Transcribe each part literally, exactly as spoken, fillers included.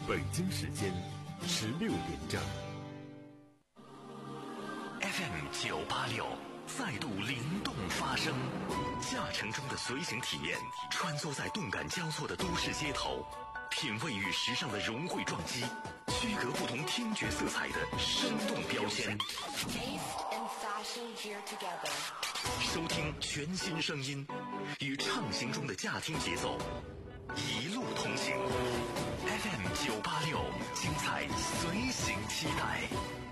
北京时间十六点整。 F M 九八六再度灵动发声，驾乘中的随行体验，穿梭在动感交错的都市街头，品味与时尚的融汇撞击，区隔不同听觉色彩的生动标签。收听全新声音，与畅行中的驾听节奏，一路同行。F M 九八六，精彩随行期待。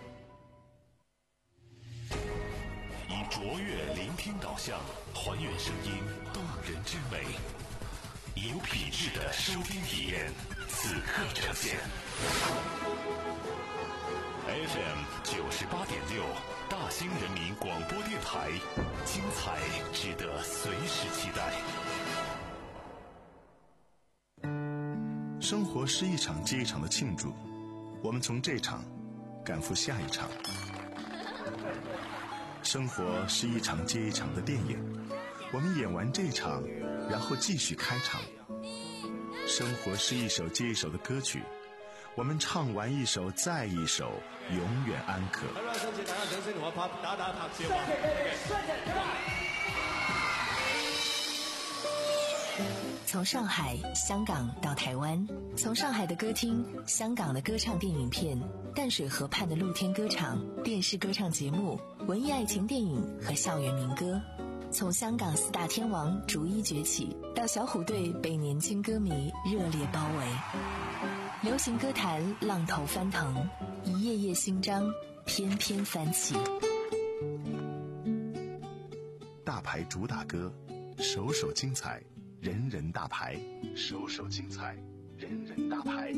以卓越聆听导向，还原声音动人之美，以有品质的收听体验，此刻呈现。F M 九十八点六，大兴人民广播电台，精彩值得随时期待。 生活是一场接一场的庆祝，我们从这场赶赴下一场。生活是一场接一场的电影，我们演完这场，然后继续开场。生活是一首接一首的歌曲，我们唱完一首再一首，永远安可。 从上海、香港到台湾，从上海的歌厅、香港的歌唱电影片、淡水河畔的露天歌场、电视歌唱节目、文艺爱情电影和校园民歌，从香港四大天王逐一崛起，到小虎队被年轻歌迷热烈包围。流行歌坛浪头翻腾，一页页新章翩翩翻起。 大牌主打歌，首首精彩，人人大牌，首首精彩，人人大牌。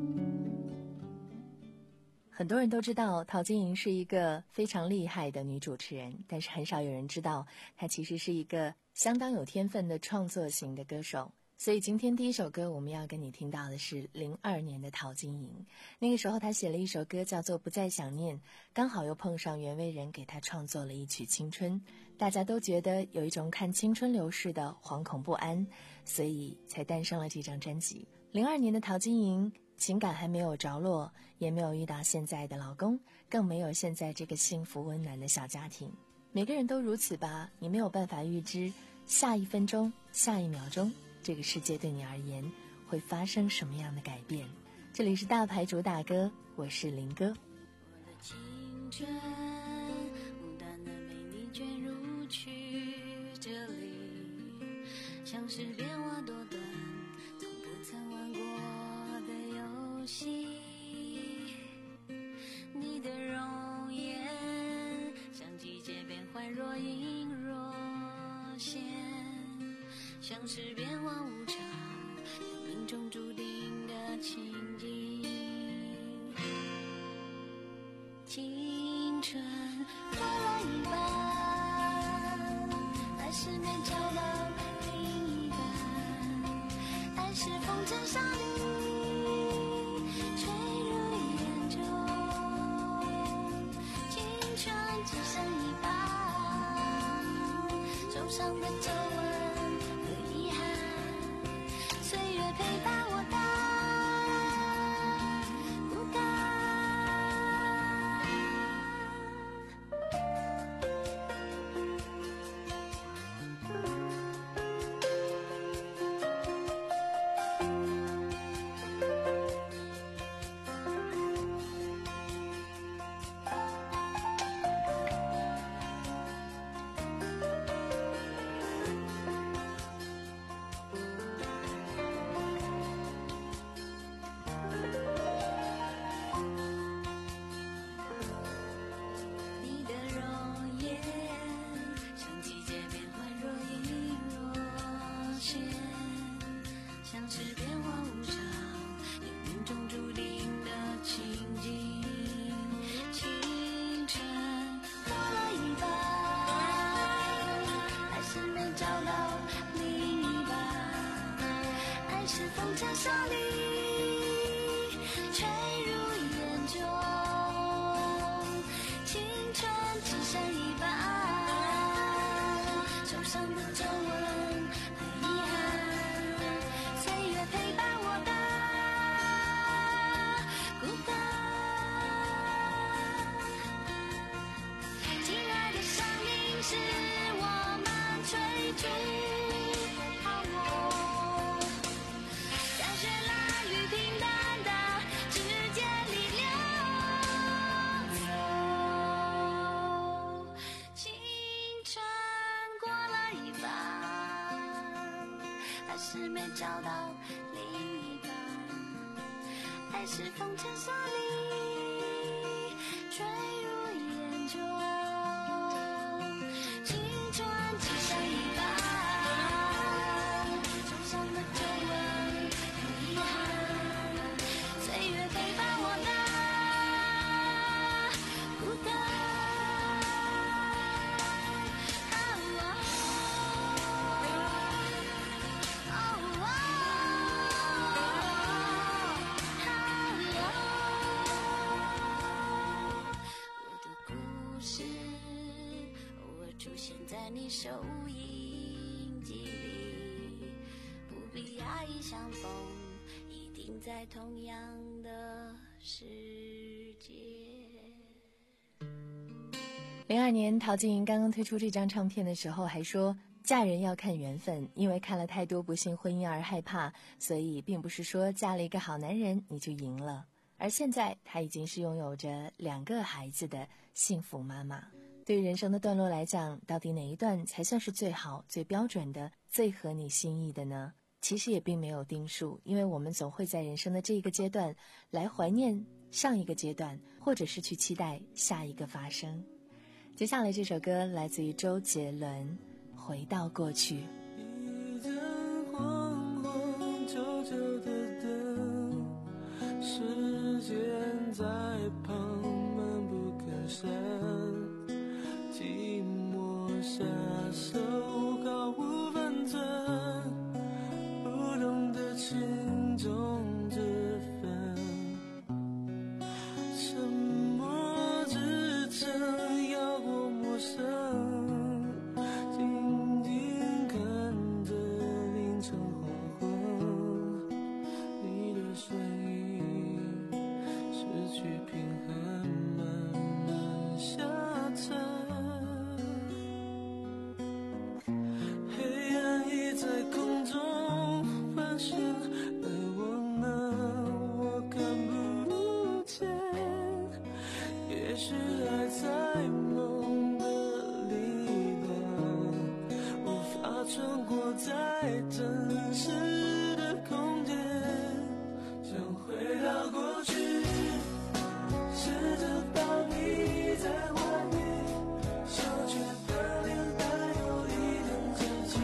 很多人都知道陶晶莹是一个非常厉害的女主持人，但是很少有人知道她其实是一个相当有天分的创作型的歌手。所以今天第一首歌我们要跟你听到的是零二年的陶晶莹。那个时候她写了一首歌叫做《不再想念》，刚好又碰上袁惟仁给她创作了一曲《青春》，大家都觉得有一种看青春流逝的惶恐不安，所以才诞生了这张专辑。零二年的陶晶莹情感还没有着落，也没有遇到现在的老公，更没有现在这个幸福温暖的小家庭。每个人都如此吧，你没有办法预知下一分钟下一秒钟这个世界对你而言会发生什么样的改变。这里是大牌主打歌，我是林哥。 我的青春牡丹的美丽卷入曲折里，像是变化多端从不曾玩过的游戏。你的容颜像季节变换若隐若现，像是变化无常，有命中注定的情景。青春过了一半，还是没找到另一半，爱是风尘沙砾吹入眼中，青春只剩一半，手上的皱纹陪伴我的不甘。 是没找到另一半，爱是风尘沙砾坠入眼中，青春只剩一半，受伤的皱纹有遗憾，岁月陪伴我的孤单。在你收音机里，不必讶异相逢，一定在同样的世界。 零二年，陶晶莹刚刚推出这张唱片的时候，还说嫁人要看缘分，因为看了太多不幸婚姻而害怕，所以并不是说嫁了一个好男人你就赢了。而现在，她已经是拥有着两个孩子的幸福妈妈。对于人生的段落来讲，到底哪一段才算是最好、最标准的、最合你心意的呢？其实也并没有定数，因为我们总会在人生的这一个阶段来怀念上一个阶段，或者是去期待下一个发生。接下来这首歌来自于周杰伦，《回到过去》。 一盏黄黄旧旧的灯，时间在旁闷不吭声，寂寞下手毫无分寸，不懂得轻重之分，沉默支撑要过陌生，静静看着凌晨黄昏，你的身影失去平衡，慢慢下沉，黑暗已在空中盘旋，而我呢，我看不见，也许还在梦的另一端，无法穿过在真实的空间，想回到过去，试着把你在外面小却的脸带有一点稚气，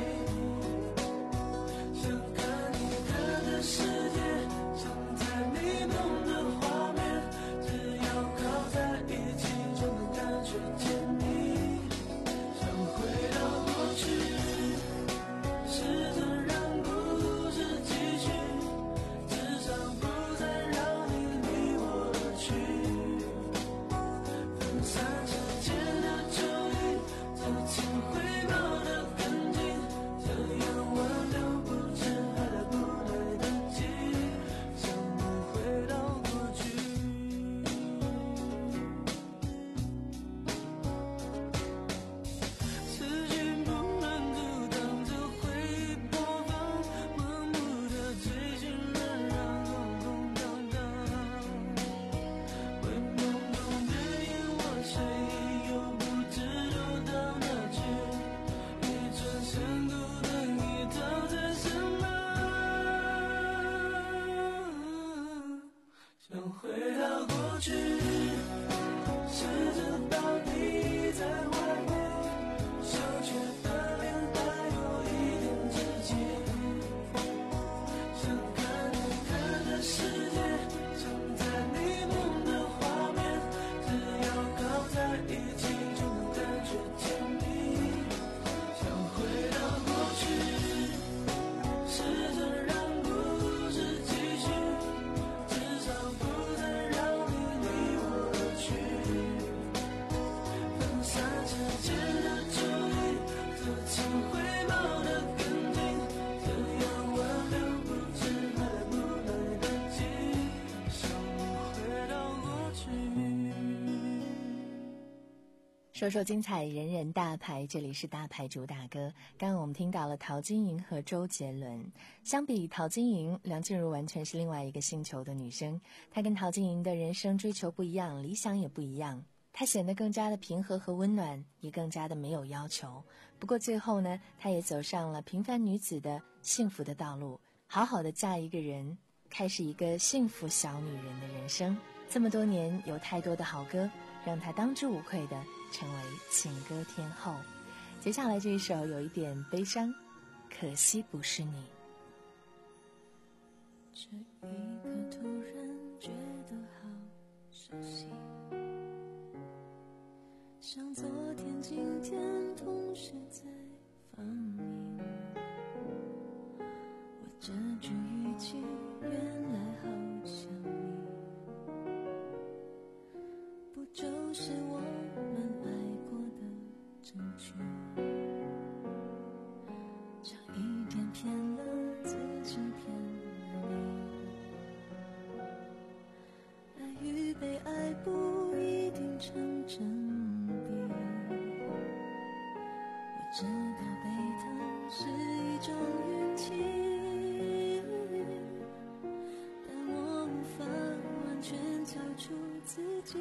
想看你看的世界，想在你梦的画面，只要靠在一起就能感觉甜蜜，想回到过去，试着让故事继续，至少不再让你离我而去，分散时间的注意，这次回报的根基，这样挽留不迟，还来不来得及，想回到过去。思绪不能阻挡着回播放，盲目的追寻仍让空空荡荡，会懵懂的眼我谁又不知走到哪去，一转身孤单已倒在身旁，想回到过去，试着把你在外面小却的脸带有一点稚气，想看你看的世界，想在你梦的画面，只要靠在一起就能感觉甜蜜，想回到过去，试着让故事继续，至少不再让你离我而去，分散时间的注意，这次回报的根基，这样挽留不迟，还来不来得及，想回到过去。 说说精彩，人人大牌，这里是大牌主打歌。刚刚我们听到了陶晶莹和周杰伦。相比陶晶莹，梁静茹完全是另外一个星球的女生。她跟陶晶莹的人生追求不一样，理想也不一样。 他显得更加的平和和温暖，也更加的没有要求。不过最后呢，他也走上了平凡女子的幸福的道路，好好的嫁一个人，开始一个幸福小女人的人生。这么多年，有太多的好歌，让她当之无愧的成为情歌天后。接下来这一首有一点悲伤，可惜不是你。 这一刻突然觉得好熟悉，像昨天今天同时在放映，我这句语气原来好像你，不就是我们爱过的证据，差一点骗了自己骗了你，爱与被爱不一定成正比，我知道被疼是一种运气，但我无法完全交出自己，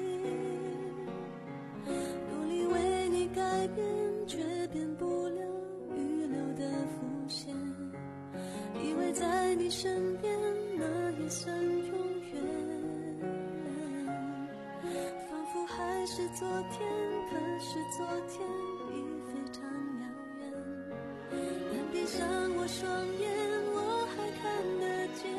努力为你改变，却变不了预留的伏线，以为在你身边那也算永远，仿佛还是昨天，可是昨天已非常遥远，但闭上我双眼，我还看得见，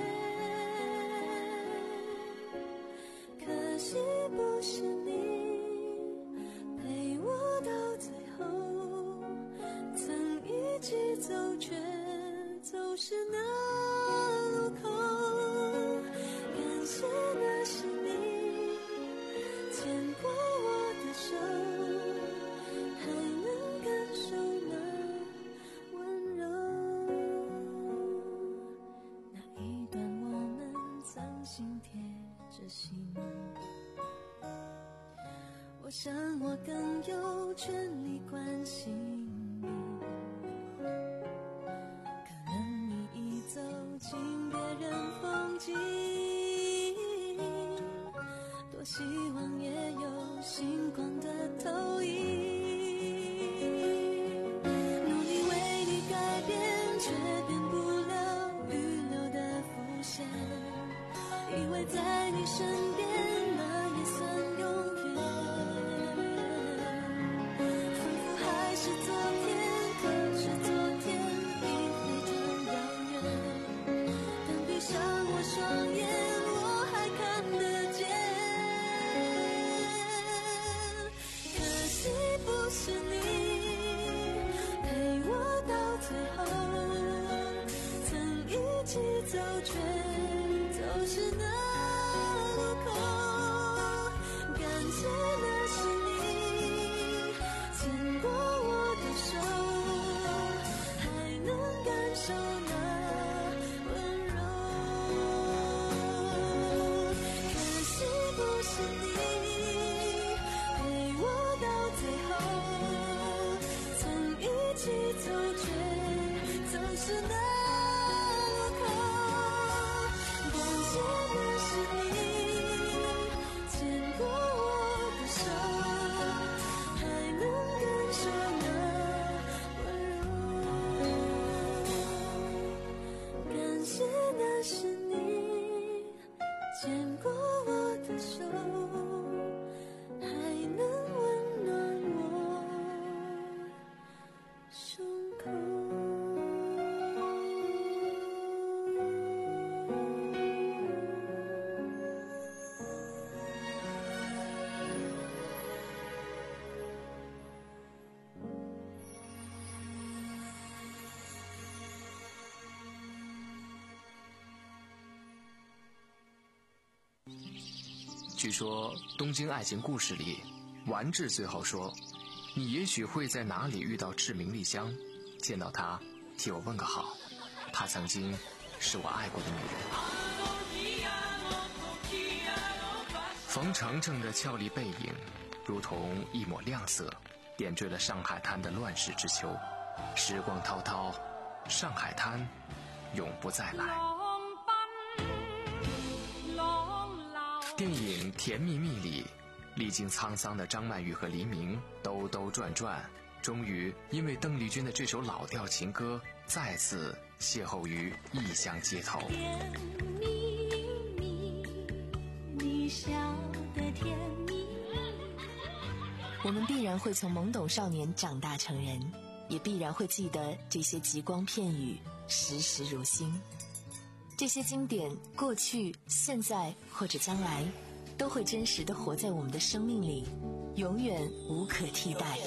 可惜不是你陪我到最后，曾一起走却走失那路口，感谢那是你牵过我的手，还能感受那温柔，那一段我们曾心贴着心，我想我更有权利关心你，可能你已走进别人风景，多希望也有星光的投影，努力为你改变，却变不了预留的伏线，以为在你身边那也算永远，仿佛还是昨天，可是昨天已非常遥远，但闭上我双眼，我还看得见，可惜不是你陪我到最后，曾一起走却走失那路口，感谢那是你牵过我的手，还能感受那温柔，可惜不是你陪我到最后，曾一起走却走失那路口，感谢那是你牵过我的手，还能感受那温柔，感谢那是你牵过我的手，还能温暖我胸口。 据说《东京爱情故事》里，丸治最后说：“你也许会在哪里遇到志明丽香，见到她，替我问个好。她曾经是我爱过的女人。”冯程程的俏丽背影，如同一抹亮色，点缀了上海滩的乱世之秋。时光滔滔，上海滩永不再来。电影《甜蜜蜜》里， 历经沧桑的张曼玉和黎明兜兜转转，终于因为邓丽君的这首老调情歌再次邂逅于异乡街头。 甜蜜蜜，你笑得甜蜜。 我们必然会从懵懂少年长大成人，也必然会记得这些极光片语，时时如新。这些经典，过去、现在或者将来，都会真实地活在我们的生命里，永远无可替代。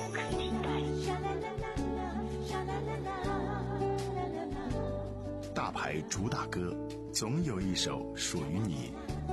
大牌主打歌，总有一首属于你。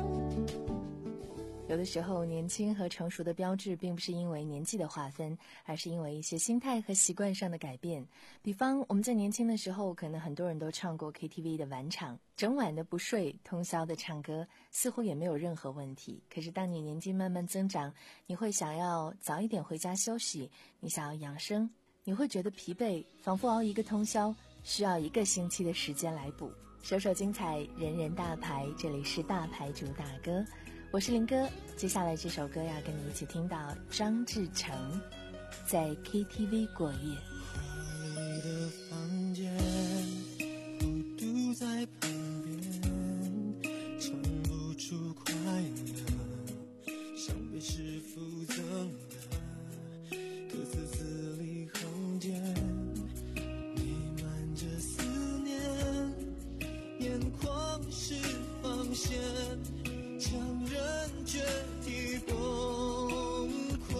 有的时候，年轻和成熟的标志并不是因为年纪的划分，而是因为一些心态和习惯上的改变。比方，我们在年轻的时候，可能很多人都唱过 K T V 的晚场，整晚的不睡，通宵的唱歌，似乎也没有任何问题。可是当你年纪慢慢增长，你会想要早一点回家休息，你想要养生，你会觉得疲惫，仿佛熬一个通宵需要一个星期的时间来补。首首精彩，人人大牌，这里是大牌主打歌，我是林哥。接下来这首歌要跟你一起听到张志成在 K T V 过夜。 华丽的房间，孤独在旁边，唱不出快乐，像被师傅赠的歌词字里行间，弥漫着思念，眼眶是防线，强忍决堤崩溃，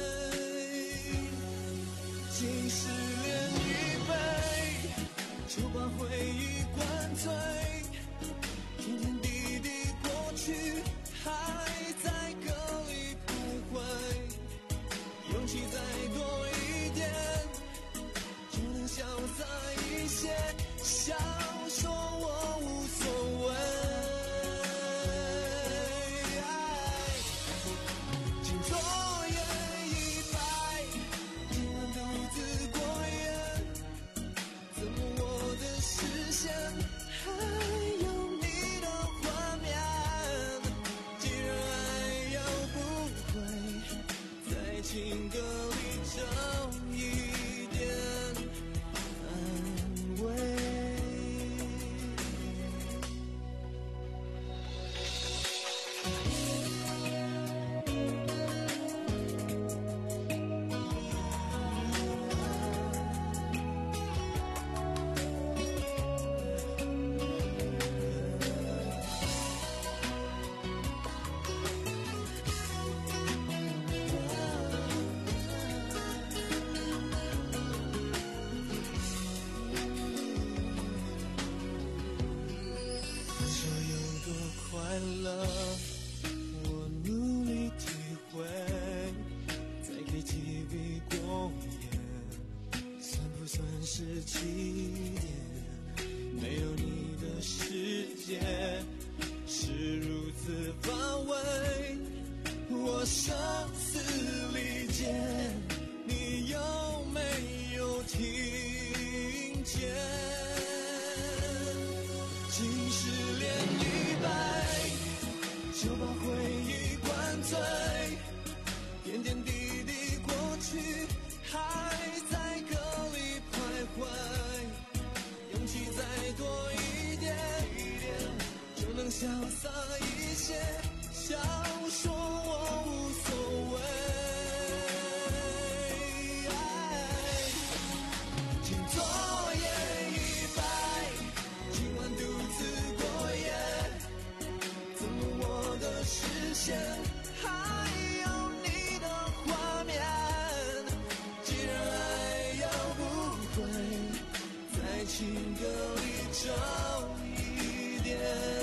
竟失恋一杯，就把回忆灌醉，点点滴滴过去还在歌里徘徊，勇气再多一点，就能潇洒一些，笑说我无所谓。情歌里找一点安慰。快乐，我努力体会，在 K T V 过夜，算不算是起点？没有你的世界是如此乏味，我生死离间，你有没有听见？竟失恋一杯，就把回忆灌醉，点点滴滴过去还在歌里徘徊，勇气再多一点，就能潇洒一些，笑说我无所谓。请昨夜一杯，今晚独自过夜，怎么我的视线还有你的画面？既然爱要不回，在情歌里找一点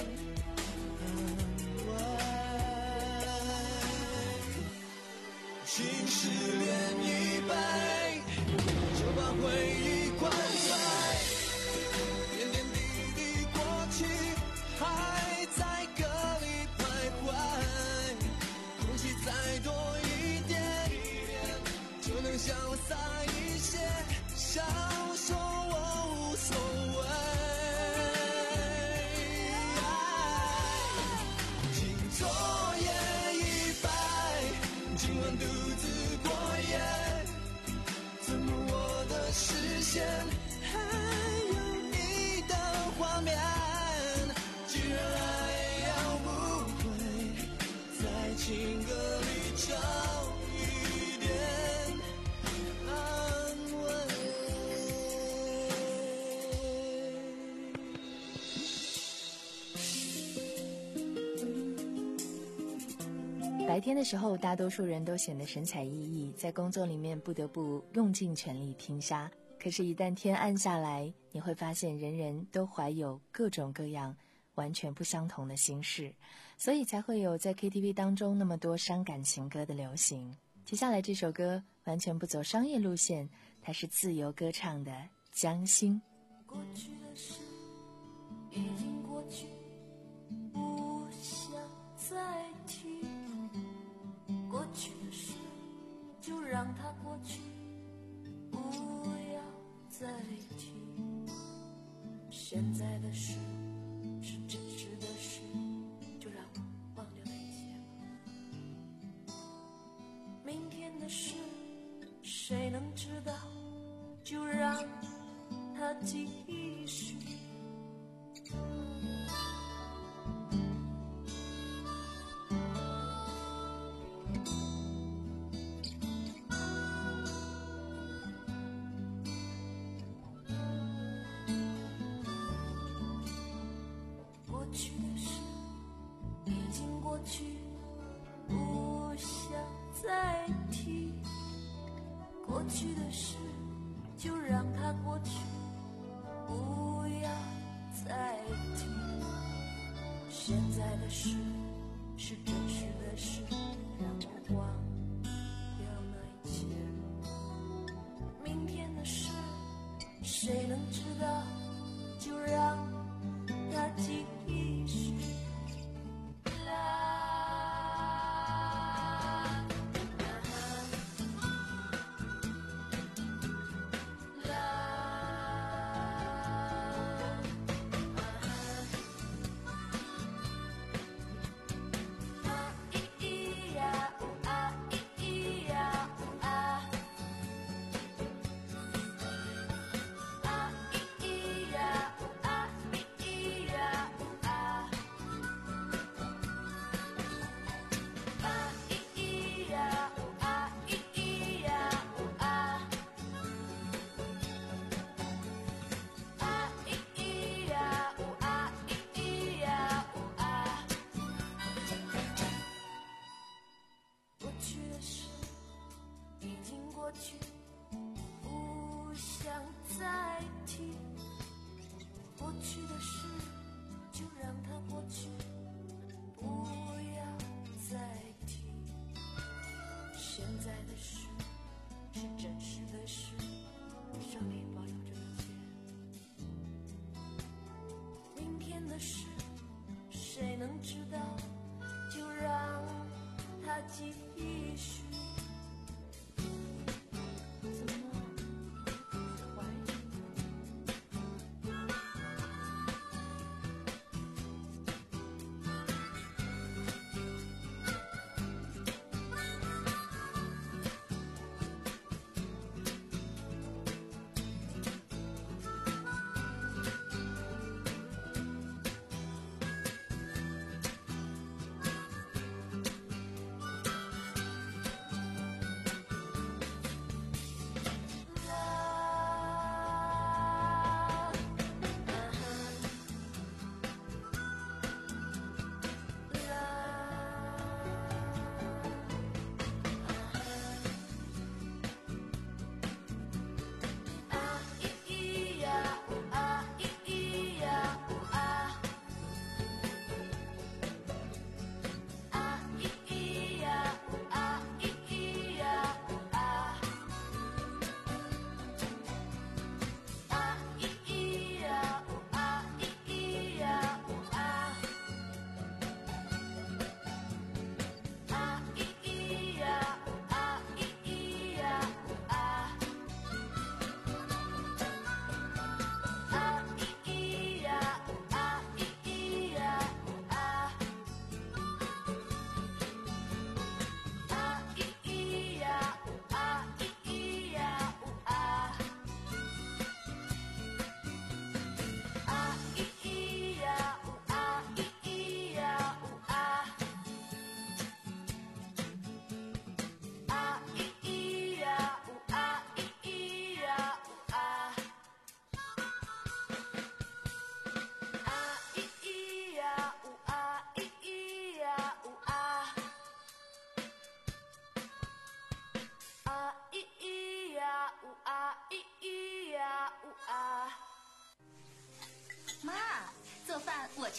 安慰。请失恋一杯，就把回忆灌醉，点点滴滴过去还在歌里徘徊，空气再多一点，就能潇洒一些，笑说我无所谓。请昨夜一杯， 情歌里找一点安慰。 白天的时候，大多数人都显得神采奕奕，在工作里面不得不用尽全力拼杀。可是，一旦天暗下来，你会发现人人都怀有各种各样完全不相同的心事，所以才会有在 K T V 当中那么多伤感情歌的流行。接下来这首歌完全不走商业路线，它是自由歌唱的《将心》。 过去的事已经过去，不想再提。过去的事就让它过去，不要再提。现在的事是真实的事，就让我忘掉那些吧。明天的事谁能知道，就让它继续。过去的事已经过去，不想再提。过去的事就让它过去，不要再提。现在的事是真实的事，让我忘掉那一切。明天的事谁能知道，就让它继续。谁能知道，就让它继续。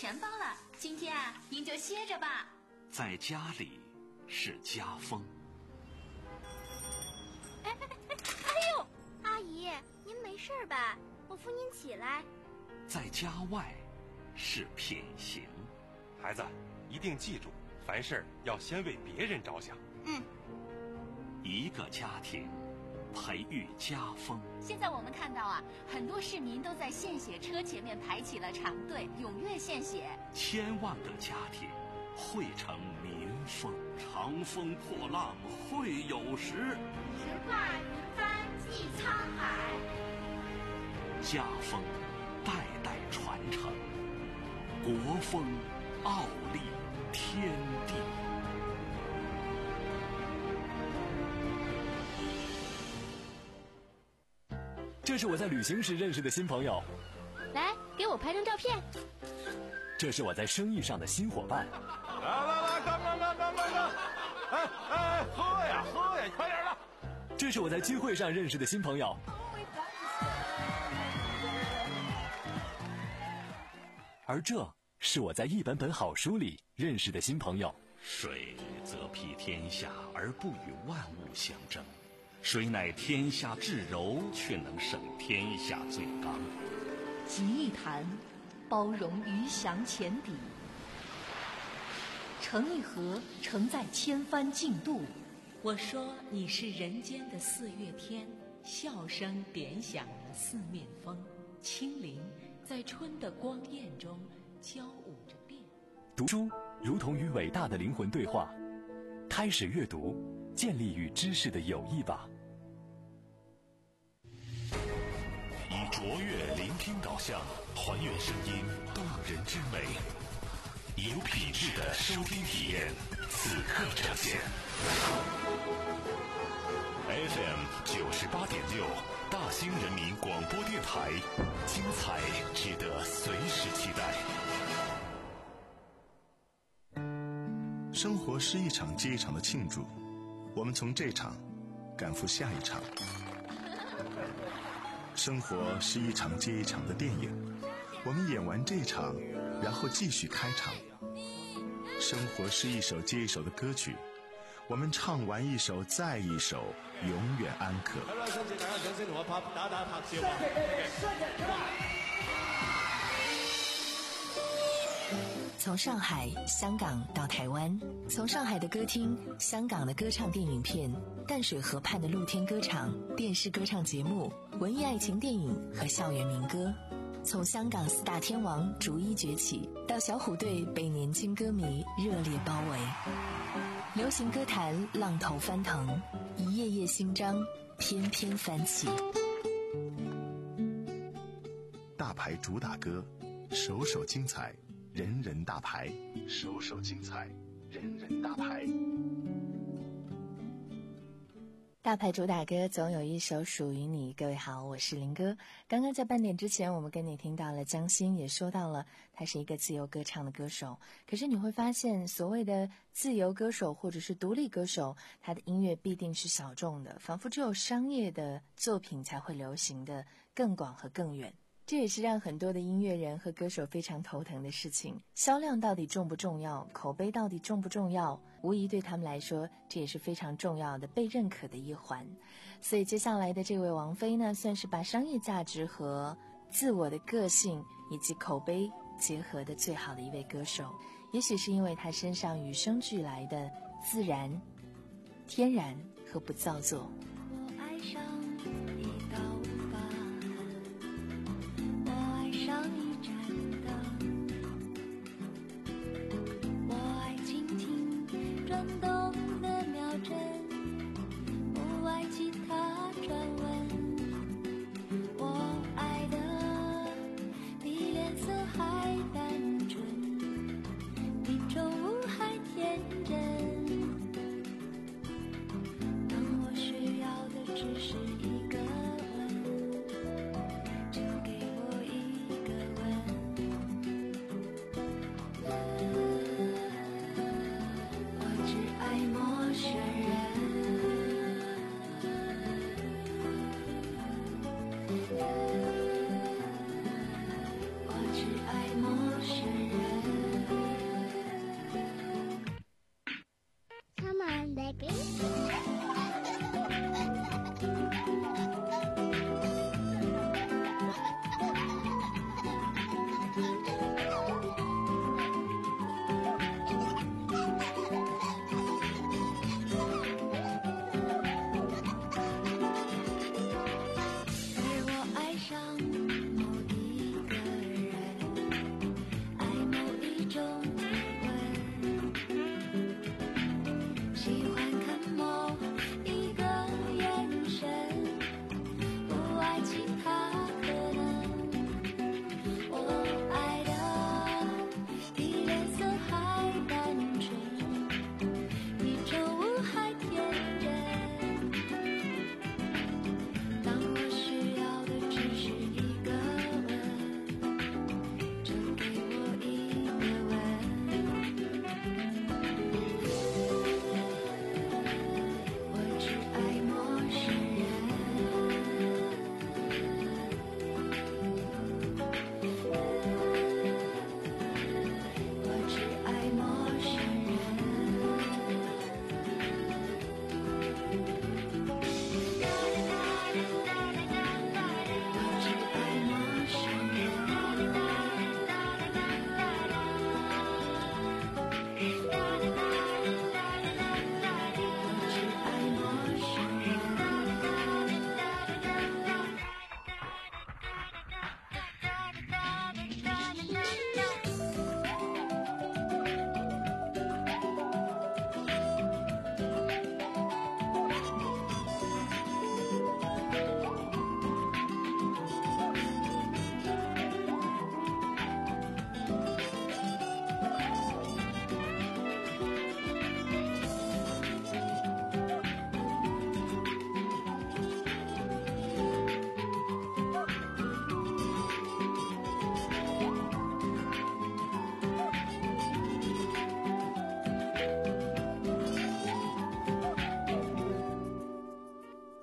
钱包了，今天啊，您就歇着吧。 在家里是家风。 哎哎哎！哎呦，阿姨，您没事吧？我扶您起来。 在家外是品行。 孩子，一定记住，凡事要先为别人着想。 嗯。 一个家庭培育家风。 现在我们看到啊，很多市民都在献血车前面排起了长队，踊跃献血。 千万个家庭汇成民风。长风破浪会有时， 直挂云帆济沧海。 家风代代传承，国风傲立天地。 这是我在旅行时认识的新朋友， 来给我拍张照片。 这是我在生意上的新伙伴。 来来来，干干干干干干！哎哎，喝呀喝呀，快点的！ 这是我在聚会上认识的新朋友。而这是我在一本本好书里认识的新朋友。 水则披天下而不与万物相争，谁乃天下至柔，却能胜天下最刚。 集一坛，包容鱼翔浅底；成一河，承载千帆竞渡。我说你是人间的四月天，笑声点响了四面风，轻灵在春的光艳中交舞着变。 读书如同与伟大的灵魂对话，开始阅读，建立与知识的友谊吧。 以卓越聆听导向，还原声音动人之美，有品质的收听体验，此刻呈现。F M 九十八点六，大兴人民广播电台，精彩值得随时期待。 生活是一场接一场的庆祝，我们从这场赶赴下一场。生活是一场接一场的电影，我们演完这场，然后继续开场。生活是一首接一首的歌曲，我们唱完一首再一首，永远安可。 从上海、香港到台湾，从上海的歌厅、香港的歌唱电影片、淡水河畔的露天歌场、电视歌唱节目、文艺爱情电影和校园民歌，从香港四大天王逐一崛起，到小虎队被年轻歌迷热烈包围，流行歌坛浪头翻腾，一页页新章翩翩翻起。 大牌主打歌，首首精彩，人人大牌，首首精彩，人人大牌。 大牌主打歌总有一首属于你。各位好，我是林哥。刚刚在半点之前，我们跟你听到了江心，也说到了他是一个自由歌唱的歌手。可是你会发现，所谓的自由歌手或者是独立歌手，他的音乐必定是小众的，仿佛只有商业的作品才会流行的更广和更远。这也是让很多的音乐人和歌手非常头疼的事情。销量到底重不重要？口碑到底重不重要？无疑对他们来说，这也是非常重要的被认可的一环。所以接下来的这位王菲呢，算是把商业价值和自我的个性以及口碑结合的最好的一位歌手。也许是因为她身上与生俱来的自然、天然和不造作。 我爱上一道疤痕，我爱上一盏灯，我爱蜻蜓转动的秒针，不爱吉他转文，我爱的比脸色还单纯，比宠物还天真。当我需要的只是一个吻，就给我一个吻。我只爱陌生人，我只爱陌生人。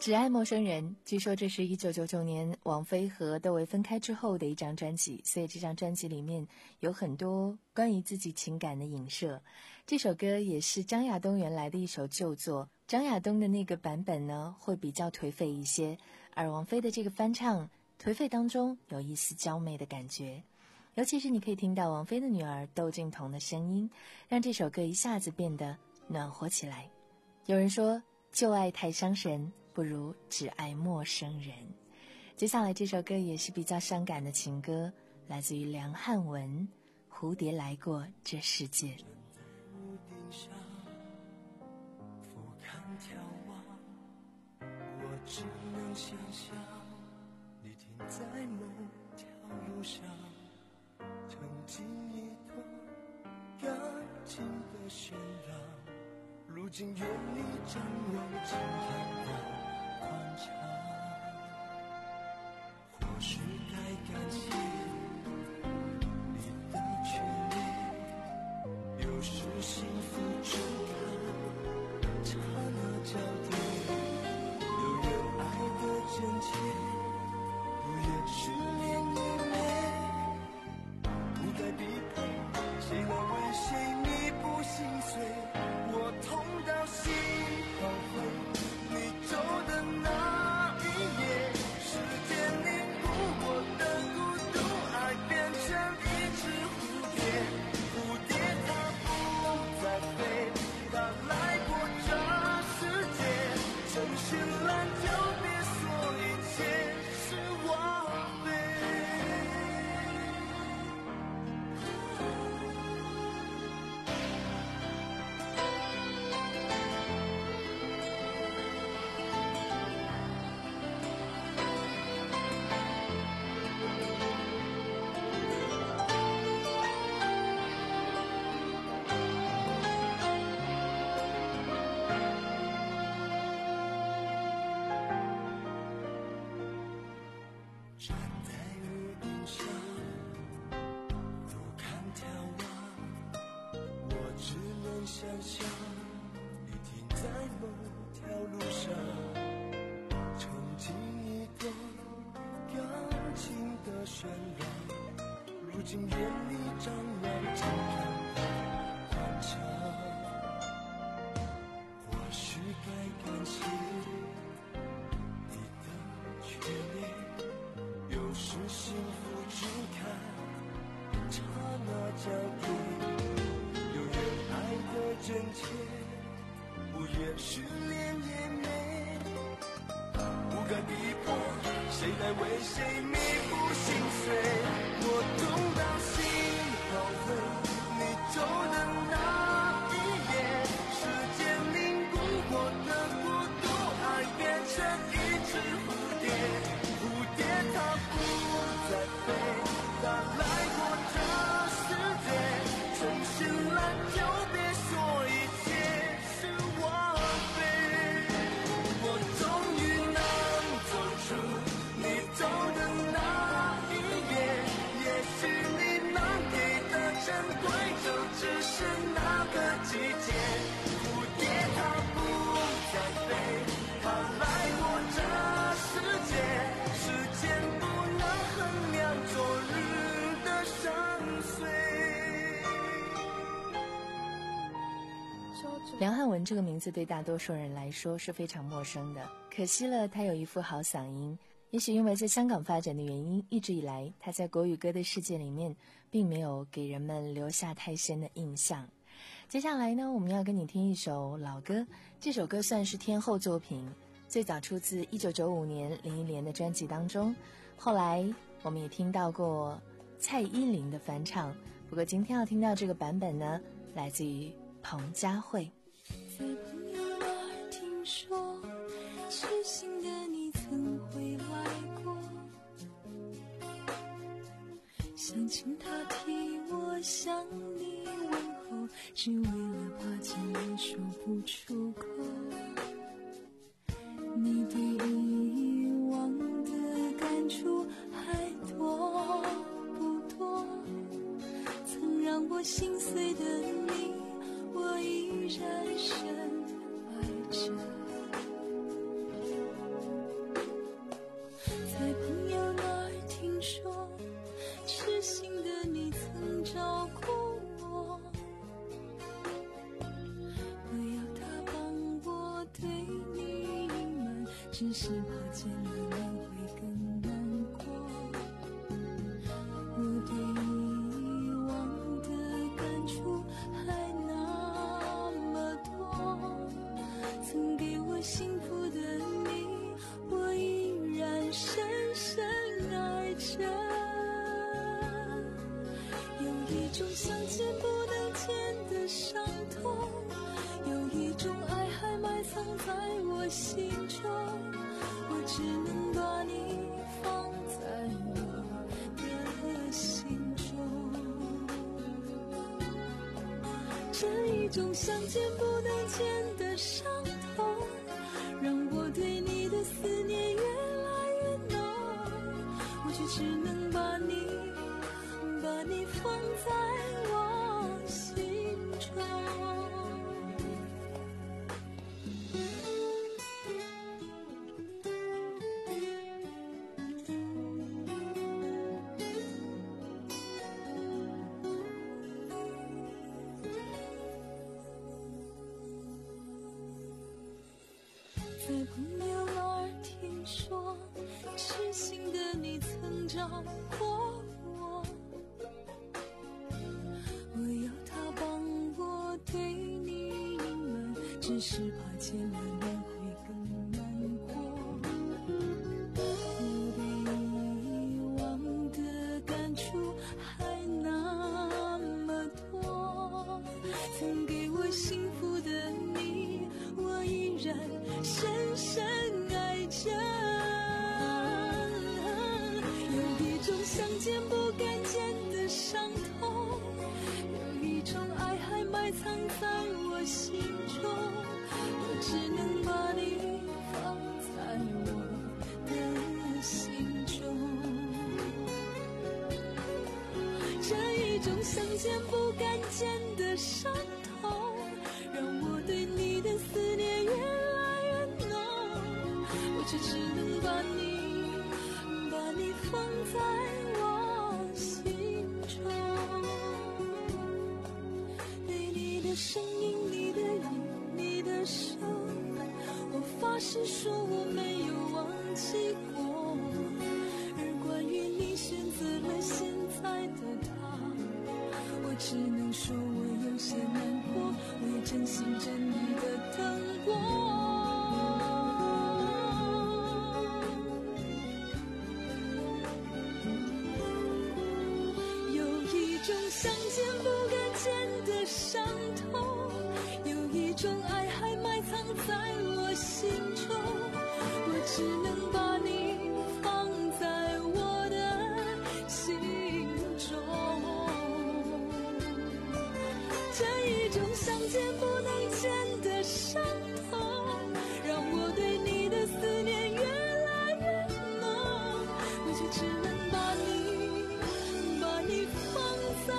只爱陌生人，据说这是一九九九年王菲和窦唯分开之后的一张专辑，所以这张专辑里面有很多关于自己情感的影射。这首歌也是张亚东原来的一首旧作，张亚东的那个版本呢会比较颓废一些，而王菲的这个翻唱颓废当中有一丝娇媚的感觉，尤其是你可以听到王菲的女儿窦靖童的声音，让这首歌一下子变得暖和起来。有人说旧爱太伤神，不如只爱陌生人。接下来这首歌也是比较伤感的情歌，来自于梁汉文，蝴蝶来过这世界。 屋顶上俯瞰眺望，我只能想象你停在某条路上，曾经一段感情的喧嚷，如今远离张望惊叹的宽敞。或许该感谢你的眷恋，有时幸福只看刹那交叠，有人爱的真切，不也是恋也美，不该逼迫谁来为谁弥补心碎，我痛到心后悔你走的那一夜，时间凝固我的孤独，爱变成一只蝴蝶，蝴蝶它不再飞，它来过这世界，真心烂就别说一切是枉费。站在屋顶上俯瞰眺望，我只能想象你停在某条路上，曾经一段感情的喧嚷，如今远离张望惊叹的宽敞。或许该感谢你的眷恋，有时幸福只看刹那交叠，有人爱的真切，不也是恋也美，不该逼迫谁来为谁弥补心碎，我痛到心后悔你走的那一夜，时间凝固我的孤独，爱变成一只蝴蝶，蝴蝶它不再飞，它来过这世界，真心烂就别说一切是枉费，我终于能走出你走的那一夜，也许你能给的珍贵就只是那个季节，蝴蝶它不再飞，它来过这世界，时间不能衡量昨日的伤碎。 梁汉文这个名字对大多数人来说是非常陌生的，可惜了他有一副好嗓音，也许因为在香港发展的原因，一直以来他在国语歌的世界里面并没有给人们留下太深的印象。接下来呢，我们要跟你听一首老歌，这首歌算是天后作品，最早出自一九九五年林忆莲的专辑当中，后来我们也听到过蔡依林的翻唱，不过今天要听到这个版本呢，来自于彭佳慧。 在朋友那儿听说，失信的你曾回来过，想请他替我向你问候，只为了怕见你说不出口。你对以往的感触还多不多？曾让我心碎的你，我依然深爱着。 只是怕见了面会更难过。我对遗忘的感触还那么多，曾给我幸福的你，我依然深深爱着。有一种相见不能见的伤痛，有一种爱还埋藏在我心中，我只能把你放在我的心中。这一种相见不能见的伤痛，让我对你的思念越来越浓，我却只能把你把你放在我心中。在朋友那儿听说，痴心的你曾找过我，我要他帮我对你隐瞒，只是怕见了面会更难过。我对遗忘的感触还那么多，曾给我幸福的你，我依然深深爱着。有一种相见不敢见的伤痛，有一种爱还埋藏在我心中，我只能把你放在我的心中。这一种相见不敢见的伤痛，让我对你的思念越来越浓，我却只能把你把你放在我心中。对你的声音，你的影，你的手，我发誓说我没有忘记过。而关于你选择了现在的他，我只能说我有些难过，我也珍惜着你的灯光。有一种相见不敢见的伤痛，有一种爱还埋藏在我心中，我只能把你放在我的心中。这一种相见不能见的伤痛，让我对你的思念越来越浓，我却只能把你把你放在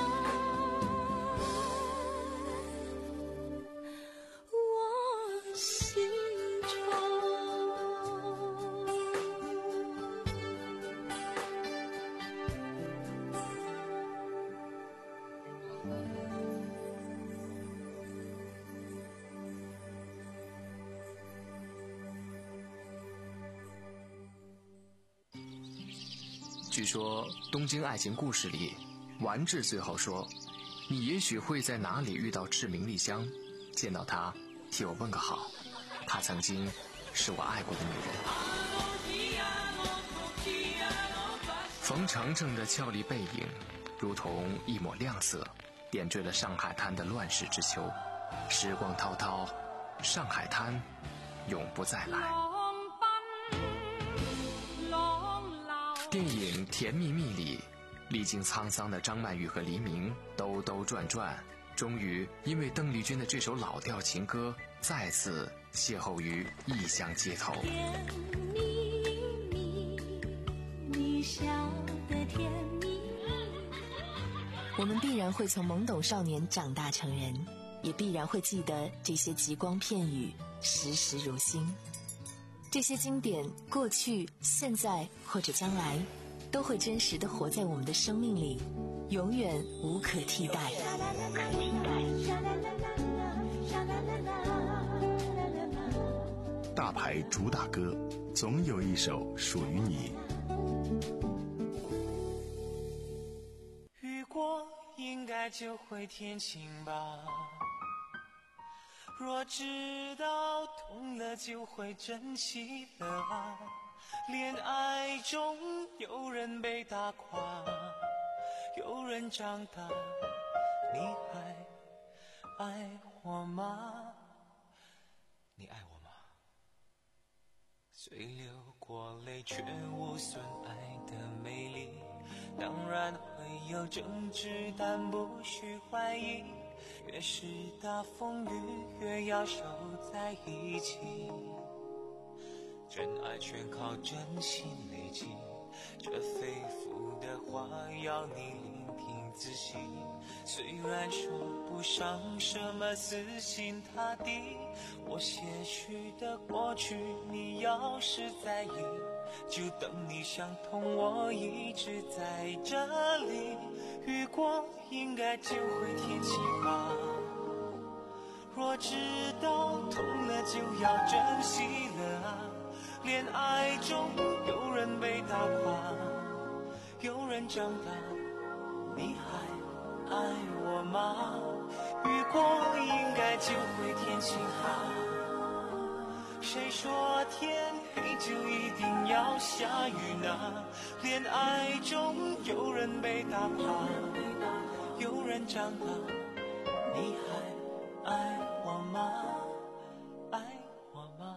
我心中。 据说《东京爱情故事》里，丸治最后说：“你也许会在哪里遇到志明丽香，见到她，替我问个好。她曾经是我爱过的女人。”冯程程的俏丽背影，如同一抹亮色，点缀了上海滩的乱世之秋。时光滔滔，上海滩永不再来。电影《甜蜜蜜》里，历经沧桑的张曼玉和黎明兜兜转转，终于因为邓丽君的这首老调情歌，再次邂逅于异乡街头。 甜蜜蜜，你笑得甜蜜蜜。 我们必然会从懵懂少年长大成人，也必然会记得这些极光片语，时时如新。这些经典，过去、现在或者将来，都会真实地活在我们的生命里，永远无可替代。 大大牌主打歌，总有一首属于你。 雨过应该就会天晴吧，若知道痛了就会珍惜了啊，恋爱中有人被打垮，有人长大，你还爱我吗？你爱我吗？虽流过泪却无损爱的美丽，当然会有争执，但不需怀疑，越是大风雨越要守在一起，真爱全靠真心累积，这肺腑的话要你聆听仔细，虽然说不上什么死心塌地，我些许的过去你要是在意，就等你想通，我一直在这里。雨过应该就会天晴吧，若知道痛了就要珍惜了啊，恋爱中有人被打垮，有人长大，你还爱我吗？雨过应该就会天晴吧，谁说天黑就一定要下雨呢？恋爱中有人被打垮，有人长大，你还爱我吗？爱我吗？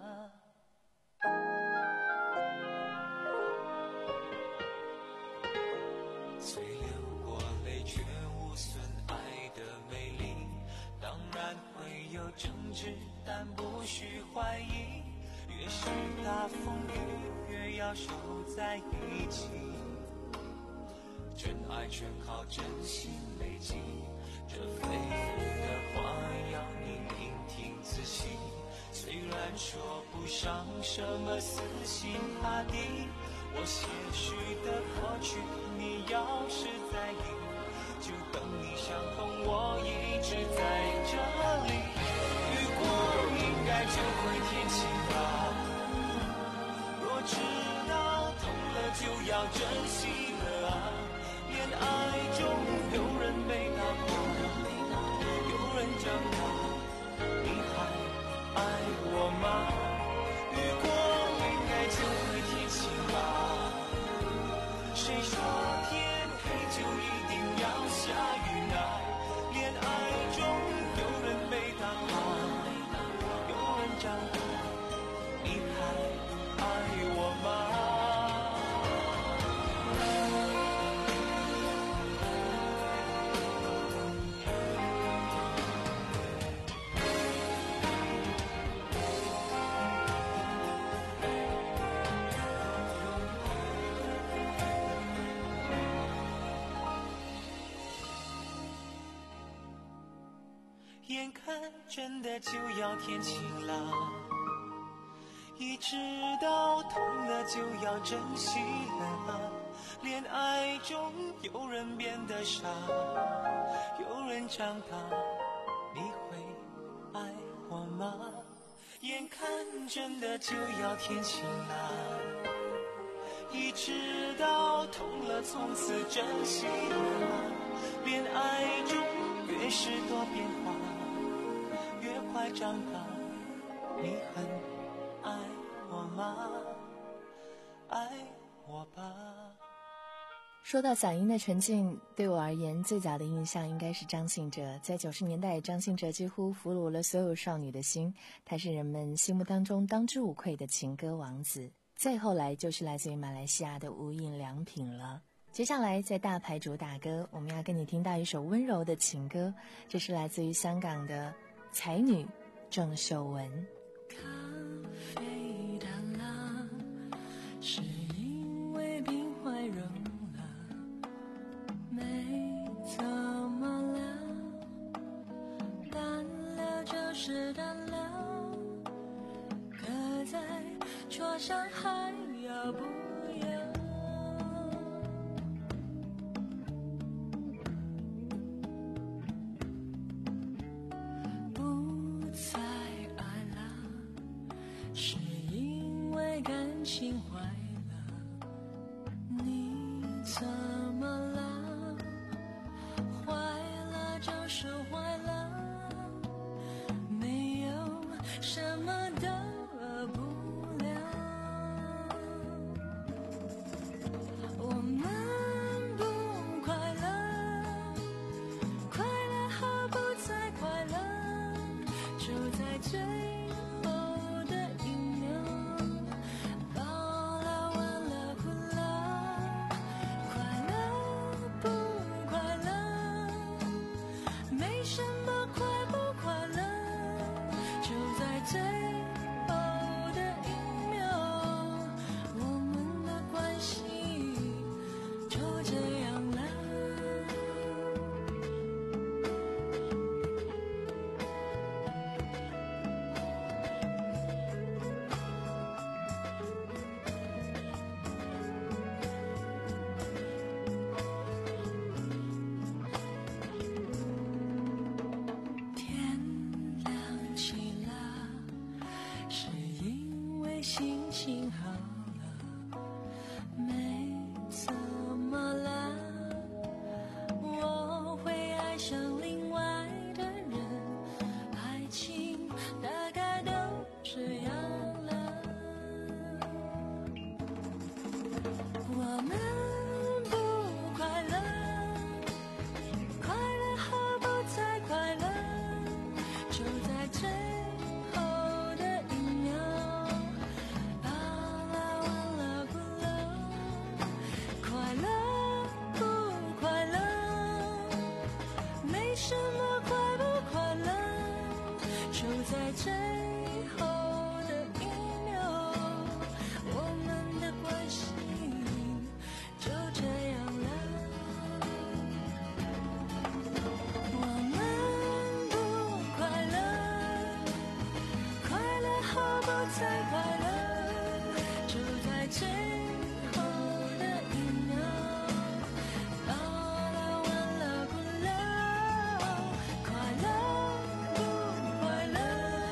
虽流过泪却无损爱的美丽，当然会有争执，但不需怀疑，越是大风雨越要守在一起，真爱全靠真心累积，这肺腑的话要你聆听仔细，虽然说不上什么死心塌地，我些许的过去你要是在意，就等你想通，我一直在这里。雨过应该就会天晴吧，若知道痛了就要珍惜了啊，恋爱中有人被打垮，有人长大，你还爱我吗？雨过应该就会天晴吧，谁说天黑就一定要下雨呢？恋爱中有人被打垮，有人长大，你还爱我吗？眼看真的就要天晴了，一知道痛了就要珍惜了，恋爱中有人变得傻，有人长大，你会爱我吗？眼看真的就要天晴了，一知道痛了从此珍惜了，恋爱中越是多变化，越快长大，你很爱我吗？爱我吧。 说到嗓音的纯净，对我而言最早的印象应该是张信哲。在九十年代，张信哲几乎俘虏了所有少女的心，他是人们心目当中当之无愧的情歌王子。再后来就是来自于马来西亚的无印良品了。接下来在大牌主打歌，我们要跟你听到一首温柔的情歌，这是来自于香港的才女郑秀文。 咖啡淡了，是因为冰块融了，没怎么了，淡了就是淡了，搁在桌上还要不要？不再爱了，是情坏了，你怎么了？坏了就是坏了，没有什么大不了。我们不快乐，快乐和不再快乐，就在最后的一秒。到了完了哭了，快乐不快乐，没什么快不快乐，就在最后的一秒，我们的关系就这样了。天亮起了，是因为心情好了，没怎么了，我会爱上另外的人，爱情大概都这样了。我们不快乐，快乐和不再快乐，就在最后的一秒。到了完了哭了，快乐不快乐，没什么快不快乐，就在最后的一秒，我们的关系就这样了。我们不快乐，快乐和不再快乐，就在最后的一秒。到了完了哭了，快乐不快乐，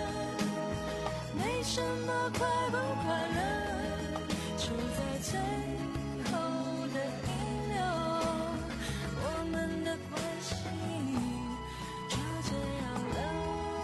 没什么快不快乐，就在最后的一秒，我们的关系就这样了。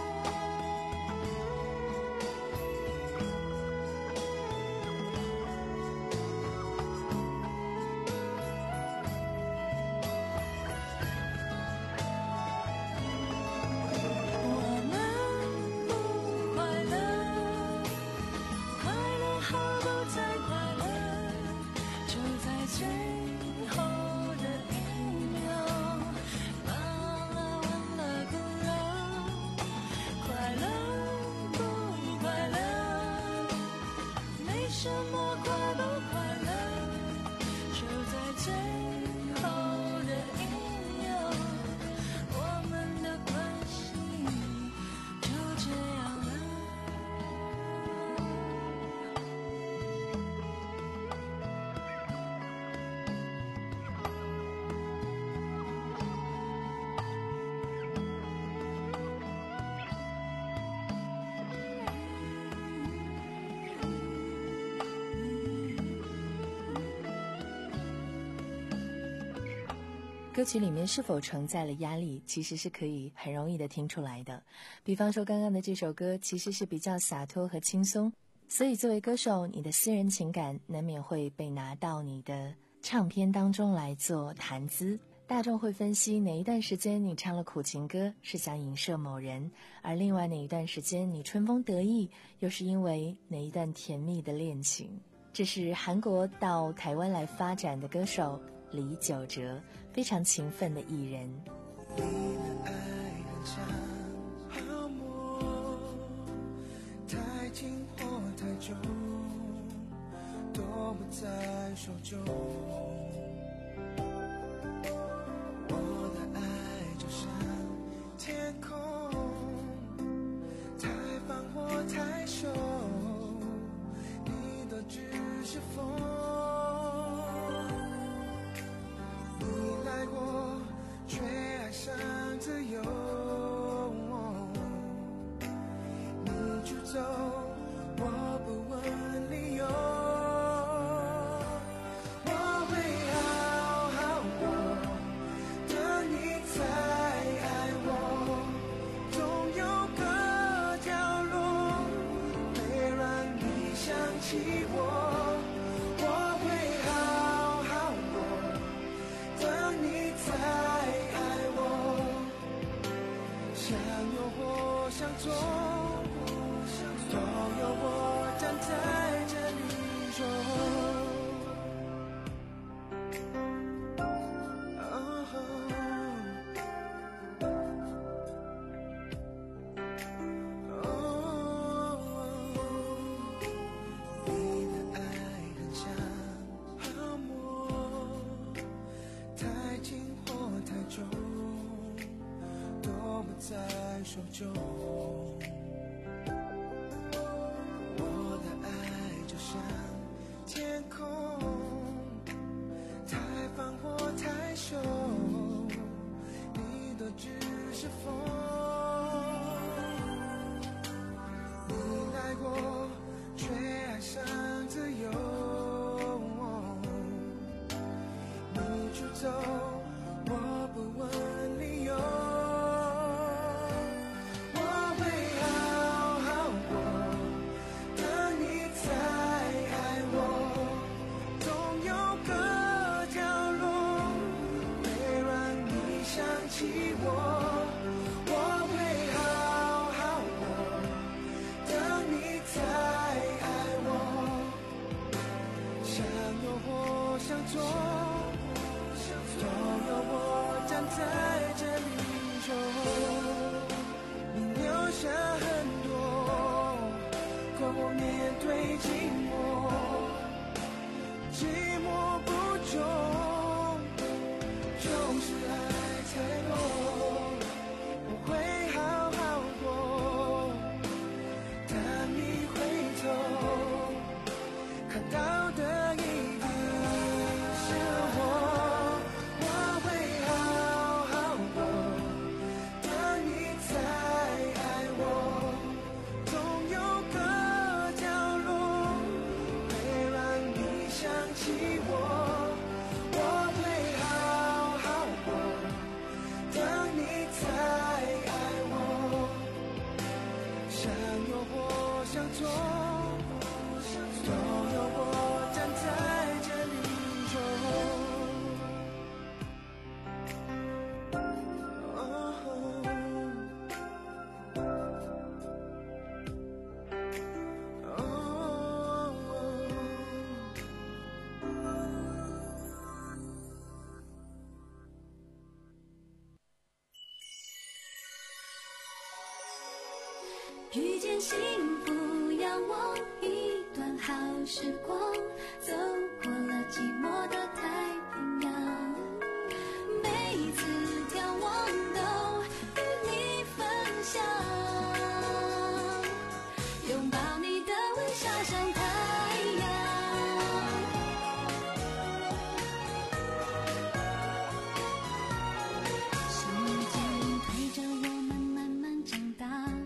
我们不快乐，快乐和不再快乐，就在最后的一秒。到了完了哭了，快乐不快乐，没什么快不快乐，就在最后的一秒，我们的关系就这样了。 歌曲里面是否承载了压力，其实是可以很容易的听出来的。比方说刚刚的这首歌其实是比较洒脱和轻松，所以作为歌手，你的私人情感难免会被拿到你的唱片当中来做谈资。大众会分析哪一段时间你唱了苦情歌是想影射某人，而另外哪一段时间你春风得意又是因为哪一段甜蜜的恋情。这是韩国到台湾来发展的歌手李玖哲，非常勤奋的艺人。 你的爱很像泡沫，太近或太重，都不在手中。我的爱就像天空，太放或太收，你都只是风。你来过，却爱上自由。你出走，我不问理由。 起我，我会好好过，等你再爱我。想有或想做，都有我站在这里说。在手中，我的爱就像天空，太放或太凶，你都只是风。你来过，却爱上自由，你出走，我不问理由。 遇见幸福，仰望一段好时光，走过了寂寞的太平洋，每一次眺望都与你分享，拥抱你的微笑像太阳，时间推着我们慢慢长大，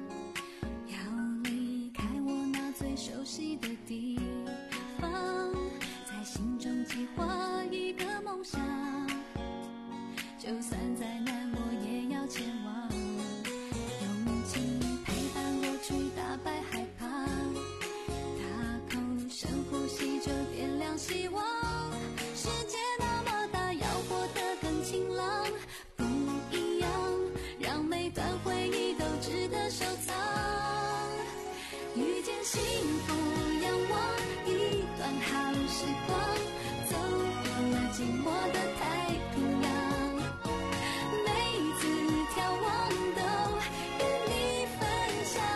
熟悉的地方，在心中计划一个梦想，就算再难我也要前往，用情陪伴我去打败害怕，大口深呼吸就点亮希望，世界那么大，要活得更晴朗，不一样，让每段回忆都值得收藏，遇见幸福，仰望一段好时光，走过了寂寞的太平洋，每一次眺望都与你分享，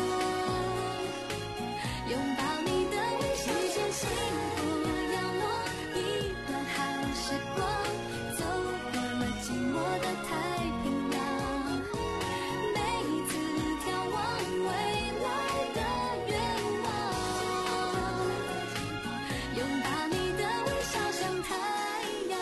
拥抱你的微笑，遇见幸福，仰望一段好时光，走过了寂寞的太平洋，每一次眺望未来的拥抱你的微笑像太阳，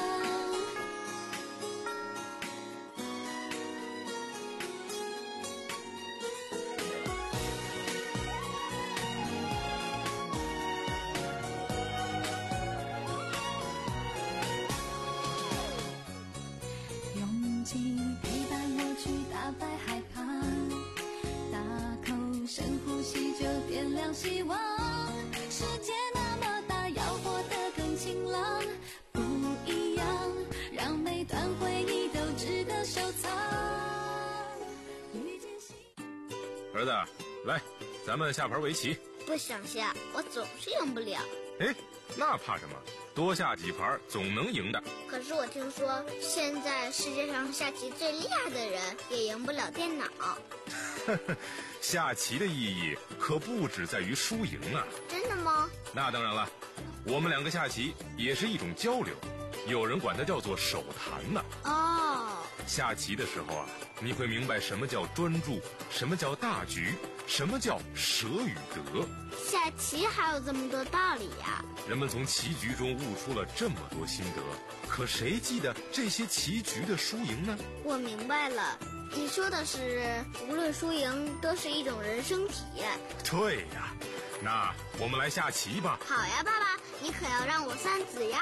用情陪伴我去打败害怕，大口深呼吸就点亮希望， 世界那么大，要活得更晴朗，不一样，让每段回忆都值得收藏。 儿子，来，咱们下盘围棋。 不想下，我总是赢不了。 哎，那怕什么？多下几盘总能赢的。 可是我听说，现在世界上下棋最厉害的人也赢不了电脑。 下棋的意义可不只在于输赢啊！ 真的吗？ 那当然了，我们两个下棋也是一种交流，有人管它叫做手谈呢。 哦， 下棋的时候啊，你会明白什么叫专注，什么叫大局，什么叫舍与得。 下棋还有这么多道理呀！ 人们从棋局中悟出了这么多心得，可谁记得这些棋局的输赢呢？ 我明白了，你说的是无论输赢都是一种人生体验。 对呀，那我们来下棋吧。 好呀，爸爸，你可要让我三子呀。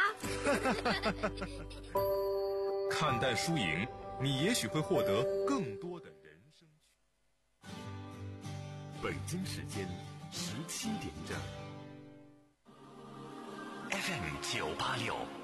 看淡输赢，你也许会获得更多的人生。 北京时间十七点整。 F M 九八六。